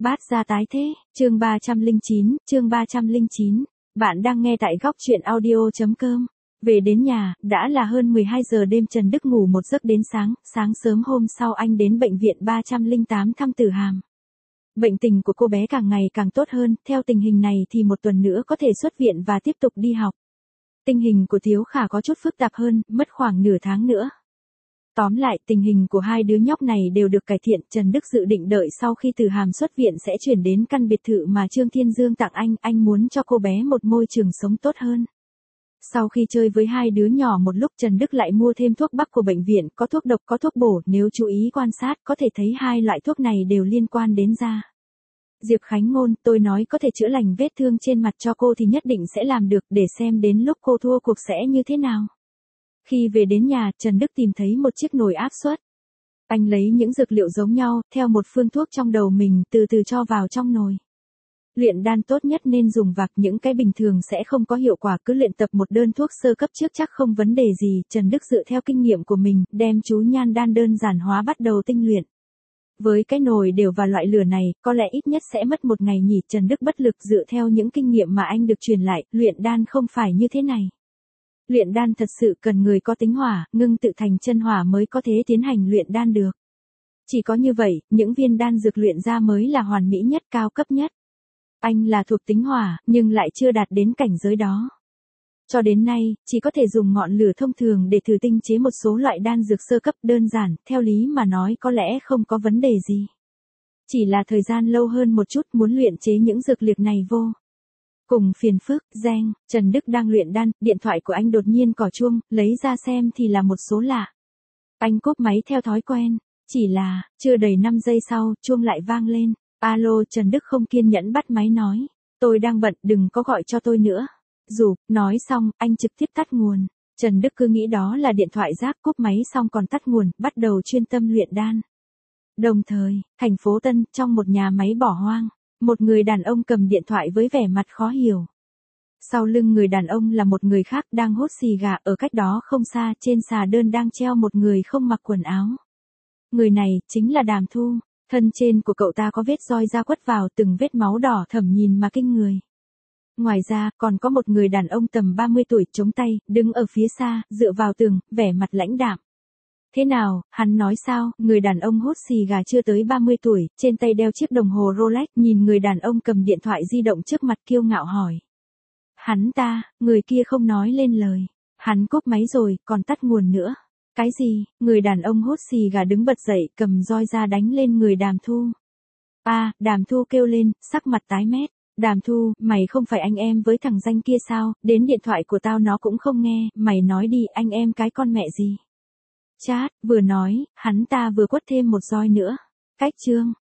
Bát gia tái thế, chương 309. Bạn đang nghe tại góc truyện audio.com. Về đến nhà, đã là hơn 12 giờ đêm. Trần Đức ngủ một giấc đến sáng sớm hôm sau anh đến bệnh viện 308 thăm Tử Hàm. Bệnh tình của cô bé càng ngày càng tốt hơn, theo tình hình này thì một tuần nữa có thể xuất viện và tiếp tục đi học. Tình hình của Thiếu Khả có chút phức tạp hơn, mất khoảng nửa tháng nữa. Tóm lại, tình hình của hai đứa nhóc này đều được cải thiện. Trần Đức dự định đợi sau khi Tử Hàm xuất viện sẽ chuyển đến căn biệt thự mà Trương Thiên Dương tặng anh muốn cho cô bé một môi trường sống tốt hơn. Sau khi chơi với hai đứa nhỏ một lúc, Trần Đức lại mua thêm thuốc bắc của bệnh viện, có thuốc độc có thuốc bổ, nếu chú ý quan sát có thể thấy hai loại thuốc này đều liên quan đến da. Diệp Khánh Ngôn, tôi nói có thể chữa lành vết thương trên mặt cho cô thì nhất định sẽ làm được, để xem đến lúc cô thua cuộc sẽ như thế nào. Khi về đến nhà, Trần Đức tìm thấy một chiếc nồi áp suất. Anh lấy những dược liệu giống nhau, theo một phương thuốc trong đầu mình, từ từ cho vào trong nồi. Luyện đan tốt nhất nên dùng vạc, những cái bình thường sẽ không có hiệu quả, cứ luyện tập một đơn thuốc sơ cấp trước chắc không vấn đề gì. Trần Đức dựa theo kinh nghiệm của mình, đem chú nhan đan đơn giản hóa bắt đầu tinh luyện. Với cái nồi đều và loại lửa này, có lẽ ít nhất sẽ mất một ngày nhỉ. Trần Đức bất lực dựa theo những kinh nghiệm mà anh được truyền lại, luyện đan không phải như thế này. Luyện đan thật sự cần người có tính hỏa, ngưng tự thành chân hỏa mới có thể tiến hành luyện đan được. Chỉ có như vậy, những viên đan dược luyện ra mới là hoàn mỹ nhất, cao cấp nhất. Anh là thuộc tính hỏa, nhưng lại chưa đạt đến cảnh giới đó. Cho đến nay, chỉ có thể dùng ngọn lửa thông thường để thử tinh chế một số loại đan dược sơ cấp đơn giản, theo lý mà nói có lẽ không có vấn đề gì. Chỉ là thời gian lâu hơn một chút, muốn luyện chế những dược liệu này vô cùng phiền phức. Reng, Trần Đức đang luyện đan, điện thoại của anh đột nhiên cỏ chuông, lấy ra xem thì là một số lạ. Anh cúp máy theo thói quen, chỉ là, chưa đầy 5 giây sau, chuông lại vang lên. Alo, Trần Đức không kiên nhẫn bắt máy nói. Tôi đang bận, đừng có gọi cho tôi nữa. Nói xong, anh trực tiếp tắt nguồn. Trần Đức cứ nghĩ đó là điện thoại rác, cúp máy xong còn tắt nguồn, bắt đầu chuyên tâm luyện đan. Đồng thời, thành phố Tân, trong một nhà máy bỏ hoang. Một người đàn ông cầm điện thoại với vẻ mặt khó hiểu. Sau lưng người đàn ông là một người khác đang hút xì gà, ở cách đó không xa, trên xà đơn đang treo một người không mặc quần áo. Người này, chính là Đàm Thu. Thân trên của cậu ta có vết roi da quất vào, từng vết máu đỏ thẫm nhìn mà kinh người. Ngoài ra, còn có một người đàn ông tầm 30 tuổi, chống tay, đứng ở phía xa, dựa vào tường, vẻ mặt lãnh đạm. Thế nào, hắn nói sao? Người đàn ông hút xì gà chưa tới 30 tuổi, trên tay đeo chiếc đồng hồ Rolex, nhìn người đàn ông cầm điện thoại di động trước mặt kiêu ngạo hỏi. Người kia không nói lên lời. Hắn cúp máy rồi, còn tắt nguồn nữa. Cái gì? Người đàn ông hút xì gà đứng bật dậy, cầm roi ra đánh lên người Đàm Thu. Đàm Thu kêu lên, sắc mặt tái mét. Đàm Thu, mày không phải anh em với thằng danh kia sao? Đến điện thoại của tao nó cũng không nghe, mày nói đi, anh em cái con mẹ gì? Chát, vừa nói, hắn ta vừa quất thêm một roi nữa. Cách chương.